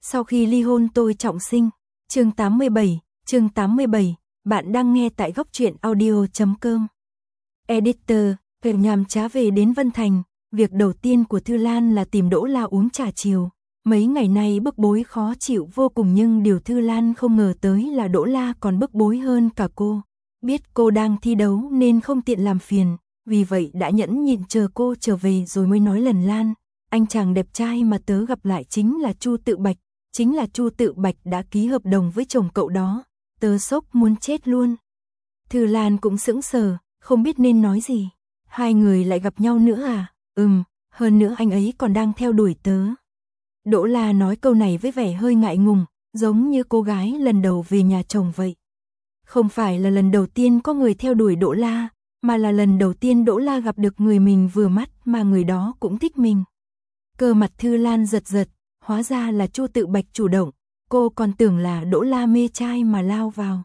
Sau khi ly hôn tôi trọng sinh. Chương 87, bạn đang nghe tại góc truyện audio.com. Editor, việc nhàm chá về đến Vân Thành, việc đầu tiên của Thư Lan là tìm Đỗ La uống trà chiều. Mấy ngày nay bức bối khó chịu vô cùng, nhưng điều Thư Lan không ngờ tới là Đỗ La còn bức bối hơn cả cô. Biết cô đang thi đấu nên không tiện làm phiền, vì vậy đã nhẫn nhịn chờ cô trở về rồi mới nói lần Lan. Anh chàng đẹp trai mà tớ gặp lại chính là Chu Tự Bạch. Chính là Chu Tự Bạch đã ký hợp đồng với chồng cậu đó. Tớ sốc muốn chết luôn. Thư Lan cũng sững sờ, không biết nên nói gì. Hai người lại gặp nhau nữa à? Hơn nữa anh ấy còn đang theo đuổi tớ. Đỗ La nói câu này với vẻ hơi ngại ngùng, giống như cô gái lần đầu về nhà chồng vậy. Không phải là lần đầu tiên có người theo đuổi Đỗ La, mà là lần đầu tiên Đỗ La gặp được người mình vừa mắt mà người đó cũng thích mình. Cơ mặt Thư Lan giật giật, hóa ra là Chu Tự Bạch chủ động, cô còn tưởng là Đỗ La mê trai mà lao vào.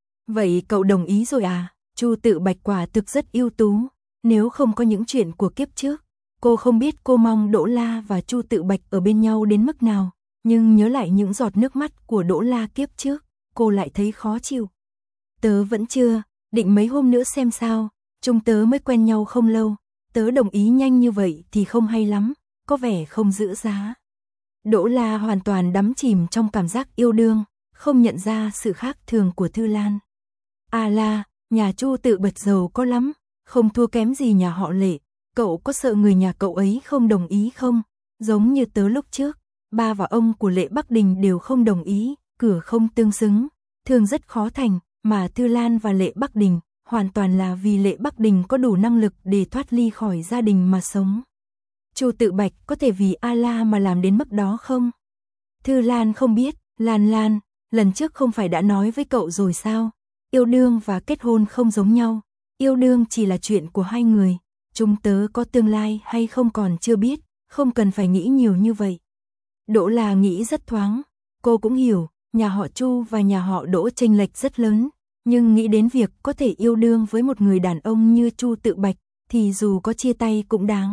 Vậy cậu đồng ý rồi à? Chu Tự Bạch quả thực rất ưu tú, nếu không có những chuyện của kiếp trước, cô không biết cô mong Đỗ La và Chu Tự Bạch ở bên nhau đến mức nào, nhưng nhớ lại những giọt nước mắt của Đỗ La kiếp trước, cô lại thấy khó chịu. Tớ vẫn chưa, định mấy hôm nữa xem sao, chúng tớ mới quen nhau không lâu, tớ đồng ý nhanh như vậy thì không hay lắm, có vẻ không giữ giá. Đỗ La hoàn toàn đắm chìm trong cảm giác yêu đương, không nhận ra sự khác thường của Thư Lan. À la, nhà Chu Tự Bạch giàu có lắm, không thua kém gì nhà họ Lệ, cậu có sợ người nhà cậu ấy không đồng ý không? Giống như tớ lúc trước, ba và ông của Lệ Bắc Đình đều không đồng ý, cửa không tương xứng, thường rất khó thành, mà Thư Lan và Lệ Bắc Đình hoàn toàn là vì Lệ Bắc Đình có đủ năng lực để thoát ly khỏi gia đình mà sống. Chu Tự Bạch có thể vì A-la mà làm đến mức đó không? Thư Lan không biết. Lan, lần trước không phải đã nói với cậu rồi sao? Yêu đương và kết hôn không giống nhau. Yêu đương chỉ là chuyện của hai người. Chúng tớ có tương lai hay không còn chưa biết, không cần phải nghĩ nhiều như vậy. Đỗ La nghĩ rất thoáng. Cô cũng hiểu, nhà họ Chu và nhà họ Đỗ chênh lệch rất lớn. Nhưng nghĩ đến việc có thể yêu đương với một người đàn ông như Chu Tự Bạch, thì dù có chia tay cũng đáng.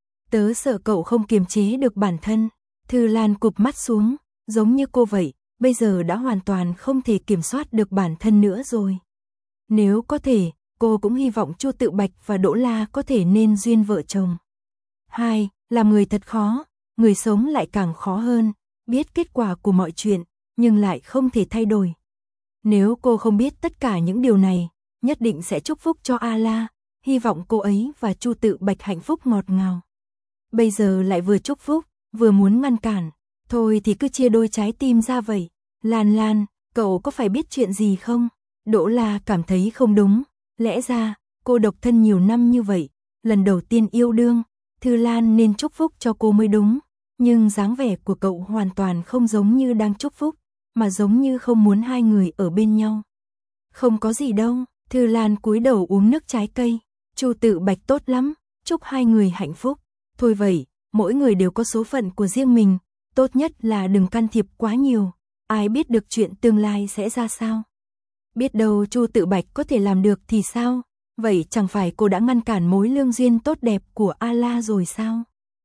Tớ sợ cậu không kiềm chế được bản thân. Thư Lan cụp mắt xuống, giống như cô vậy, bây giờ đã hoàn toàn không thể kiểm soát được bản thân nữa rồi. Nếu có thể, cô cũng hy vọng Chu Tự Bạch và Đỗ La có thể nên duyên vợ chồng. Làm người thật khó, người sống lại càng khó hơn, biết kết quả của mọi chuyện, nhưng lại không thể thay đổi. Nếu cô không biết tất cả những điều này, nhất định sẽ chúc phúc cho A-la, hy vọng cô ấy và Chu Tự Bạch hạnh phúc ngọt ngào. Bây giờ lại vừa chúc phúc, vừa muốn ngăn cản, thôi thì cứ chia đôi trái tim ra vậy. Lan, cậu có phải biết chuyện gì không? Đỗ La cảm thấy không đúng, lẽ ra, cô độc thân nhiều năm như vậy, lần đầu tiên yêu đương, Thư Lan nên chúc phúc cho cô mới đúng, nhưng dáng vẻ của cậu hoàn toàn không giống như đang chúc phúc, mà giống như không muốn hai người ở bên nhau. Không có gì đâu, Thư Lan cúi đầu uống nước trái cây, Chu Tự Bạch tốt lắm, chúc hai người hạnh phúc. Thôi vậy, mỗi người đều có số phận của riêng mình, tốt nhất là đừng can thiệp quá nhiều, ai biết được chuyện tương lai sẽ ra sao. Biết đâu Chu Tự Bạch có thể làm được thì sao, vậy chẳng phải cô đã ngăn cản mối lương duyên tốt đẹp của A-la rồi sao?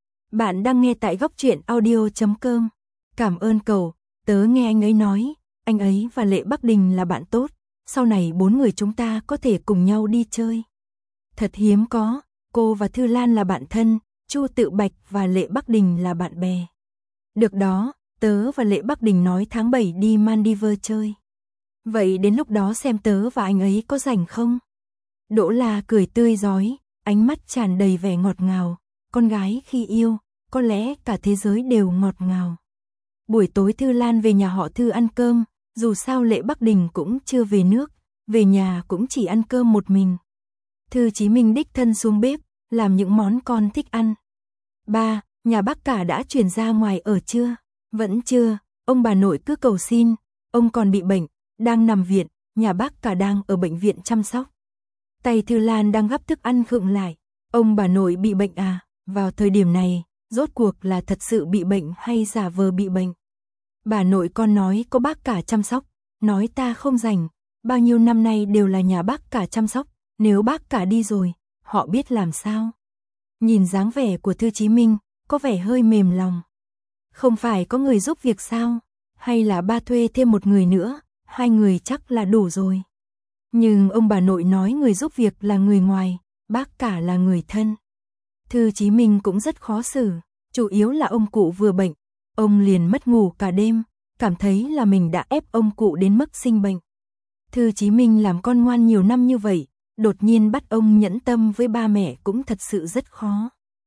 Bạn đang nghe tại góc truyện audio.com. Cảm ơn cậu, tớ nghe anh ấy nói, anh ấy và Lệ Bắc Đình là bạn tốt, sau này bốn người chúng ta có thể cùng nhau đi chơi. Thật hiếm có, cô và Thư Lan là bạn thân, Chu Tự Bạch và Lệ Bắc Đình là bạn bè. Được đó, tớ và Lệ Bắc Đình nói tháng 7 đi Maldives chơi. Vậy đến lúc đó xem tớ và anh ấy có rảnh không? Đỗ La cười tươi rói, ánh mắt tràn đầy vẻ ngọt ngào. Con gái khi yêu, có lẽ cả thế giới đều ngọt ngào. Buổi tối Thư Lan về nhà họ Thư ăn cơm, dù sao Lệ Bắc Đình cũng chưa về nước, về nhà cũng chỉ ăn cơm một mình. Thư Chí Minh đích thân xuống bếp, làm những món con thích ăn. Ba, nhà bác cả đã chuyển ra ngoài ở chưa? Vẫn chưa, ông bà nội cứ cầu xin, ông còn bị bệnh, đang nằm viện, nhà bác cả đang ở bệnh viện chăm sóc. Tay Thư Lan đang gắp thức ăn khựng lại, ông bà nội bị bệnh à? Vào thời điểm này, rốt cuộc là thật sự bị bệnh hay giả vờ bị bệnh? Bà nội con nói có bác cả chăm sóc, nói ta không rảnh, bao nhiêu năm nay đều là nhà bác cả chăm sóc, nếu bác cả đi rồi, họ biết làm sao? Nhìn dáng vẻ của Thư Chí Minh, có vẻ hơi mềm lòng. Không phải có người giúp việc sao? Hay là ba thuê thêm một người nữa, 2 người chắc là đủ rồi. Nhưng ông bà nội nói người giúp việc là người ngoài, bác cả là người thân. Thư Chí Minh cũng rất khó xử, chủ yếu là ông cụ vừa bệnh, ông liền mất ngủ cả đêm, cảm thấy là mình đã ép ông cụ đến mức sinh bệnh. Thư Chí Minh làm con ngoan nhiều năm như vậy, đột nhiên bắt ông nhẫn tâm với ba mẹ cũng thật sự rất khó.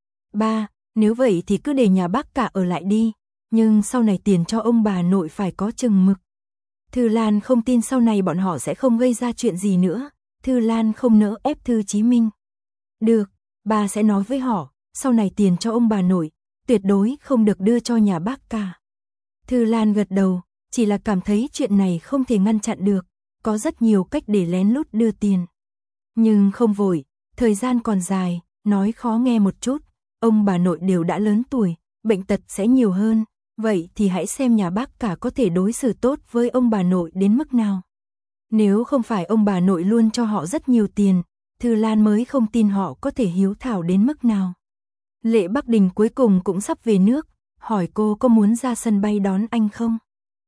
Ba, nếu vậy thì cứ để nhà bác cả ở lại đi, nhưng sau này tiền cho ông bà nội phải có chừng mực. Thư Lan không tin sau này bọn họ sẽ không gây ra chuyện gì nữa, Thư Lan không nỡ ép Thư Chí Minh. Được, ba sẽ nói với họ, sau này tiền cho ông bà nội, tuyệt đối không được đưa cho nhà bác cả. Thư Lan gật đầu, chỉ là cảm thấy chuyện này không thể ngăn chặn được, có rất nhiều cách để lén lút đưa tiền. Nhưng không vội, thời gian còn dài, nói khó nghe một chút, ông bà nội đều đã lớn tuổi, bệnh tật sẽ nhiều hơn, vậy thì hãy xem nhà bác cả có thể đối xử tốt với ông bà nội đến mức nào. Nếu không phải ông bà nội luôn cho họ rất nhiều tiền, Thư Lan mới không tin họ có thể hiếu thảo đến mức nào. Lệ Bắc Đình cuối cùng cũng sắp về nước, hỏi cô có muốn ra sân bay đón anh không?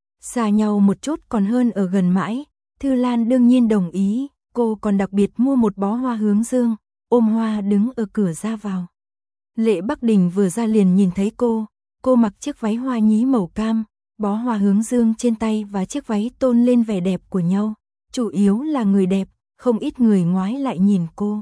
Xa nhau một chút còn hơn ở gần mãi, Thư Lan đương nhiên đồng ý, cô còn đặc biệt mua một bó hoa hướng dương, ôm hoa đứng ở cửa ra vào. Lệ Bắc Đình vừa ra liền nhìn thấy cô mặc chiếc váy hoa nhí màu cam, bó hoa hướng dương trên tay và chiếc váy tôn lên vẻ đẹp của nhau, chủ yếu là người đẹp, không ít người ngoái lại nhìn cô.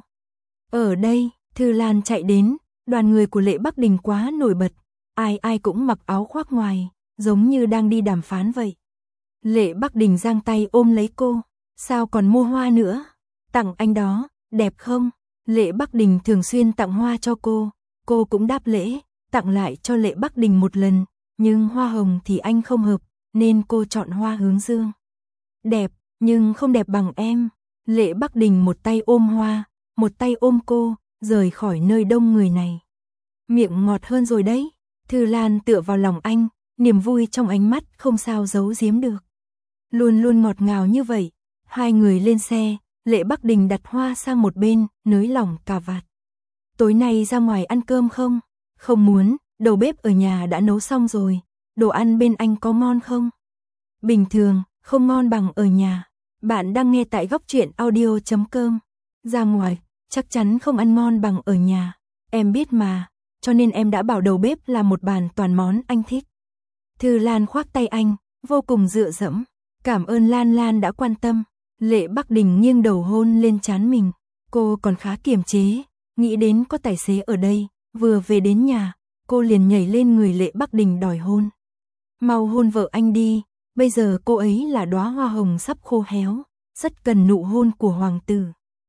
Ở đây, Thư Lan chạy đến, đoàn người của Lệ Bắc Đình quá nổi bật, ai ai cũng mặc áo khoác ngoài, giống như đang đi đàm phán vậy. Lệ Bắc Đình giang tay ôm lấy cô, sao còn mua hoa nữa? Tặng anh đó, đẹp không? Lệ Bắc Đình thường xuyên tặng hoa cho cô cũng đáp lễ, tặng lại cho Lệ Bắc Đình một lần, nhưng hoa hồng thì anh không hợp, nên cô chọn hoa hướng dương. Đẹp, nhưng không đẹp bằng em. Lệ Bắc Đình một tay ôm hoa, một tay ôm cô, rời khỏi nơi đông người này. Miệng ngọt hơn rồi đấy. Thư Lan tựa vào lòng anh, niềm vui trong ánh mắt không sao giấu giếm được. Luôn luôn ngọt ngào như vậy. Hai người lên xe, Lệ Bắc Đình đặt hoa sang một bên, nới lỏng cà vạt. Tối nay ra ngoài ăn cơm không? Không muốn, đầu bếp ở nhà đã nấu xong rồi. Đồ ăn bên anh có ngon không? Bình thường, không ngon bằng ở nhà. Bạn đang nghe tại Góc Truyện Audio.com. Ra ngoài, chắc chắn không ăn ngon bằng ở nhà. Em biết mà, cho nên em đã bảo đầu bếp làm một bàn toàn món anh thích. Thư Lan khoác tay anh, vô cùng dựa dẫm. Cảm ơn Lan Lan đã quan tâm. Lệ Bắc Đình nghiêng đầu hôn lên trán mình. Cô còn khá kiềm chế, nghĩ đến có tài xế ở đây, vừa về đến nhà, cô liền nhảy lên người Lệ Bắc Đình đòi hôn. Mau hôn vợ anh đi, bây giờ cô ấy là đóa hoa hồng sắp khô héo, rất cần nụ hôn của hoàng tử.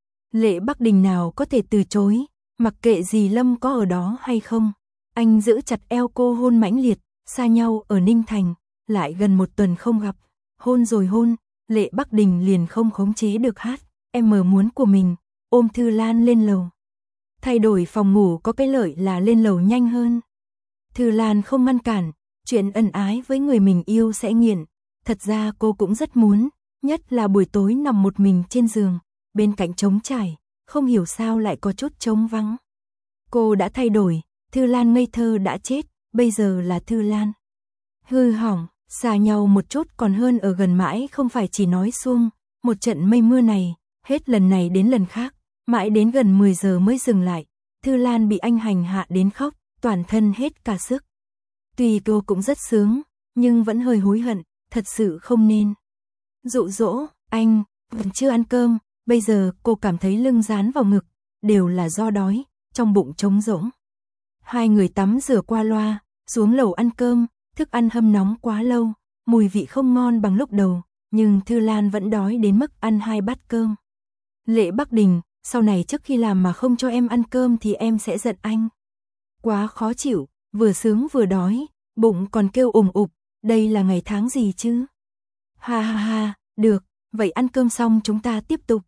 Lệ Bắc Đình nào có thể từ chối, mặc kệ dì Lâm có ở đó hay không. Anh giữ chặt eo cô hôn mãnh liệt, xa nhau ở Ninh Thành, lại gần một tuần không gặp. Hôn rồi hôn, Lệ Bắc Đình liền không khống chế được hát, em muốn của mình, ôm Thư Lan lên lầu. Thay đổi phòng ngủ có cái lợi là lên lầu nhanh hơn. Thư Lan không ngăn cản, chuyện ân ái với người mình yêu sẽ nghiện. Thật ra cô cũng rất muốn, nhất là buổi tối nằm một mình trên giường, bên cạnh trống trải, không hiểu sao lại có chút trống vắng. Cô đã thay đổi, Thư Lan ngây thơ đã chết, bây giờ là Thư Lan hư hỏng, xa nhau một chút còn hơn ở gần mãi không phải chỉ nói suông, một trận mây mưa này, hết lần này đến lần khác, mãi đến gần 10 giờ mới dừng lại. Thư Lan bị anh hành hạ đến khóc, toàn thân hết cả sức. Tuy cô cũng rất sướng, nhưng vẫn hơi hối hận, thật sự không nên dụ dỗ anh, vẫn chưa ăn cơm, bây giờ cô cảm thấy lưng dán vào ngực, đều là do đói, trong bụng trống rỗng. Hai người tắm rửa qua loa, xuống lầu ăn cơm, thức ăn hâm nóng quá lâu, mùi vị không ngon bằng lúc đầu, nhưng Thư Lan vẫn đói đến mức ăn 2 bát cơm. Lệ Bắc Đình, sau này trước khi làm mà không cho em ăn cơm thì em sẽ giận anh. Quá khó chịu, vừa sướng vừa đói, bụng còn kêu ủng ục, đây là ngày tháng gì chứ? Ha ha ha, được, vậy ăn cơm xong chúng ta tiếp tục.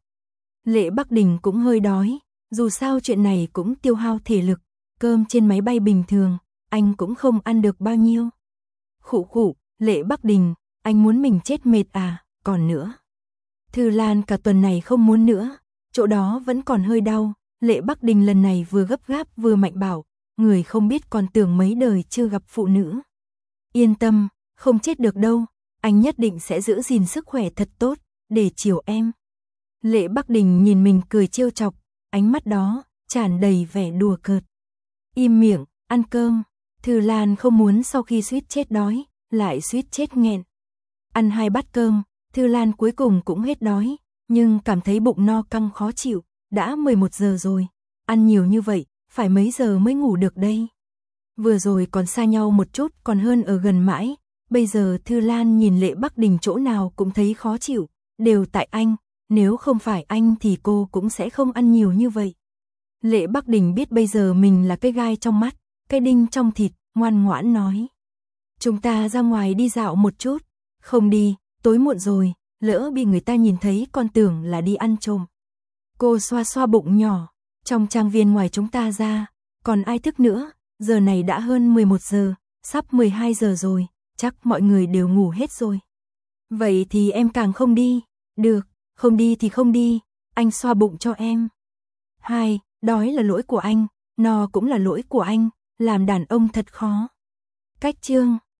Lệ Bắc Đình cũng hơi đói, dù sao chuyện này cũng tiêu hao thể lực, cơm trên máy bay bình thường, anh cũng không ăn được bao nhiêu. Khụ khụ, Lệ Bắc Đình, anh muốn mình chết mệt à, còn nữa. Thư Lan cả tuần này không muốn nữa, chỗ đó vẫn còn hơi đau, Lệ Bắc Đình lần này vừa gấp gáp vừa mạnh bảo, người không biết còn tưởng mấy đời chưa gặp phụ nữ. Yên tâm, không chết được đâu, anh nhất định sẽ giữ gìn sức khỏe thật tốt, để chiều em. Lệ Bắc Đình nhìn mình cười trêu chọc, ánh mắt đó tràn đầy vẻ đùa cợt. Im miệng, ăn cơm. Thư Lan không muốn sau khi suýt chết đói, lại suýt chết nghẹn. Ăn 2 bát cơm, Thư Lan cuối cùng cũng hết đói, nhưng cảm thấy bụng no căng khó chịu, đã 11 giờ rồi, ăn nhiều như vậy, phải mấy giờ mới ngủ được đây. Vừa rồi còn xa nhau một chút còn hơn ở gần mãi, bây giờ Thư Lan nhìn Lệ Bắc Đình chỗ nào cũng thấy khó chịu, đều tại anh, nếu không phải anh thì cô cũng sẽ không ăn nhiều như vậy. Lệ Bắc Đình biết bây giờ mình là cái gai trong mắt, cái đinh trong thịt, ngoan ngoãn nói. Chúng ta ra ngoài đi dạo một chút. Không đi, tối muộn rồi, lỡ bị người ta nhìn thấy còn tưởng là đi ăn trộm. Cô xoa xoa bụng nhỏ, trong trang viên ngoài chúng ta ra, còn ai thức nữa, giờ này đã hơn 11 giờ, sắp 12 giờ rồi, chắc mọi người đều ngủ hết rồi. Vậy thì em càng không đi, được, không đi thì không đi, anh xoa bụng cho em. 2. Đói là lỗi của anh, no cũng là lỗi của anh, làm đàn ông thật khó. Cách chương